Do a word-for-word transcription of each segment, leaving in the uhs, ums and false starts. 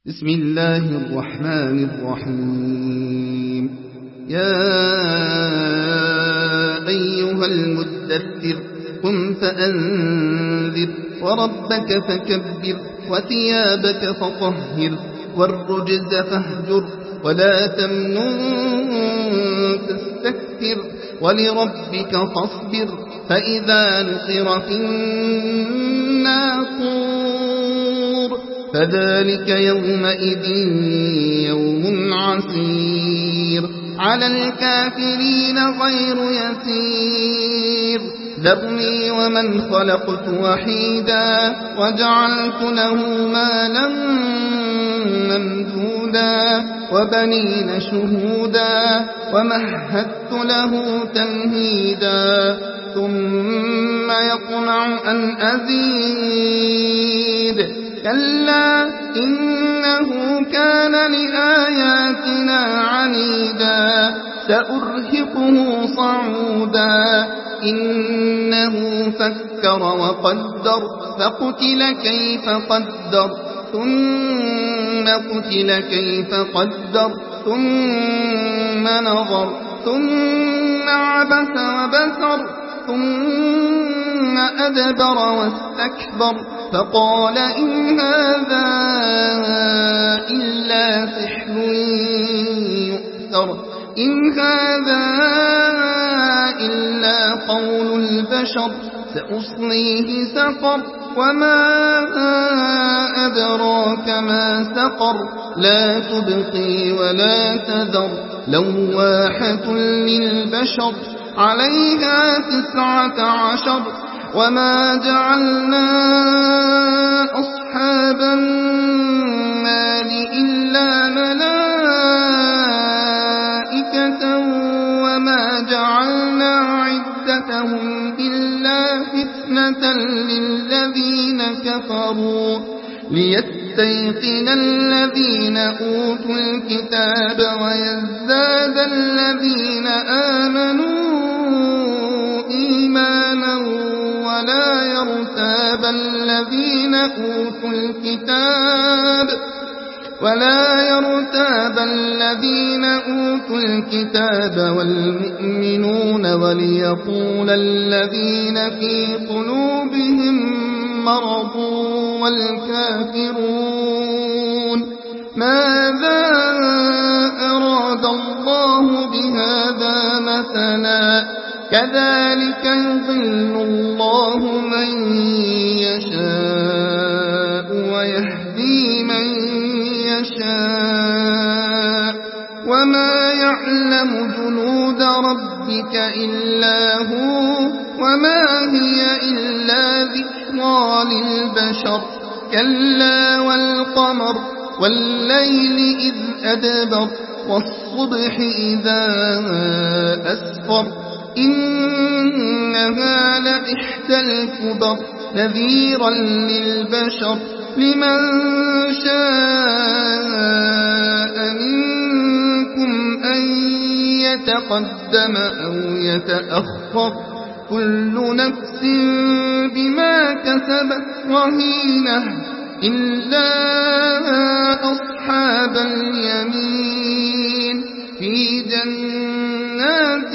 بسم الله الرحمن الرحيم. يا أيها المدثر قم فأنذر وربك فكبر وثيابك فطهر والرجز فاهجر ولا تمنن تستكثر ولربك فاصبر فإذا نقر في الناقور فذلك يومئذ يوم عسير على الكافرين غير يسير. ذرني ومن خلقت وحيدا وجعلت له مالا ممدودا وبنين شهودا ومهدت له تمهيدا ثم يطمع أن أزيد كلا إنه كان لآياتنا عنيدا سأرهقه صعودا إنه فكر وقدر فقتل كيف قدر ثم قتل كيف قدر ثم نظر ثم عبس وبسر ثم أدبر واستكبر فقال إن هذا إلا سحر يؤثر إن هذا إلا قول البشر سأصليه سقر وما أدراك ما سقر لا تبقي ولا تذر لواحة للبشر عليها تسعة عشر وما جعلنا أصحاب النار إلا ملائكة وما جعلنا عدتهم إلا فتنة للذين كفروا ليستيقن الذين أوتوا الكتاب ويزداد الذين آمنوا إيمانا ولا يرتاب الذين أوتوا الكتاب ولا يرتاب الذين أوتوا الكتاب والمؤمنون وليقول الذين في قلوبهم مرض والكافرون ماذا أراد الله بهذا مثلا كذلك يضل الله من يشاء ويهدي من يشاء وما يعلم جنود ربك إلا هو وما هي إلا ذكرى للبشر كلا والقمر والليل إذ أدبر والصبح إذا أسفر إنها لإحدى الكبر نذيرا للبشر لمن شاء منكم أن يتقدم أو يتأخر كل نفس بما كسبت رهينة إلا أصحاب اليمين في جنات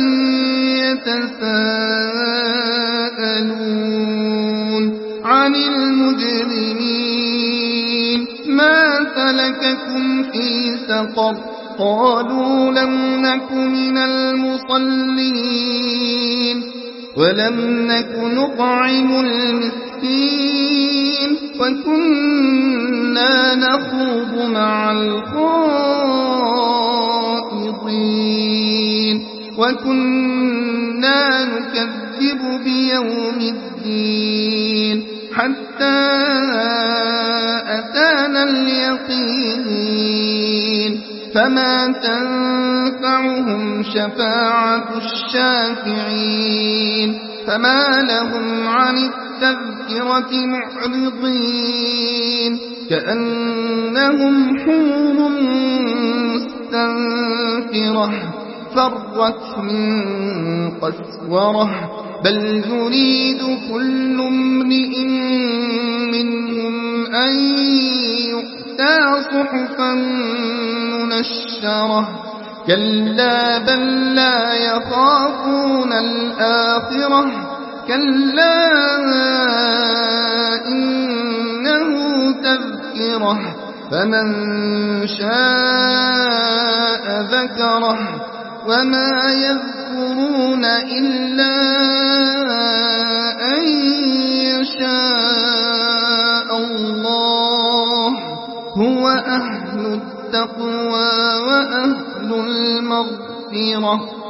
يتساءلون عن المجرمين ما سلككم في سقر قالوا لم نك من المصلين ولم نك نطعم المسكين وكنا نخوض مع الخائضين وكنا نكذب بيوم الدين حتى أتانا اليقين فما تنفعهم شفاعة الشافعين فما لهم عن التذكرة معرضين كأنهم حمر مستنفرة فرت من قسورة بل يريد كل امرئ منهم أن يؤتى تؤتى صحفا منشرة كلا بل لا يخافون الآخرة كلا إنه تذكرة فمن شاء ذكره وما يذكرون إلا أن يشاء الله هو أهل التقوى وأهل المغفرة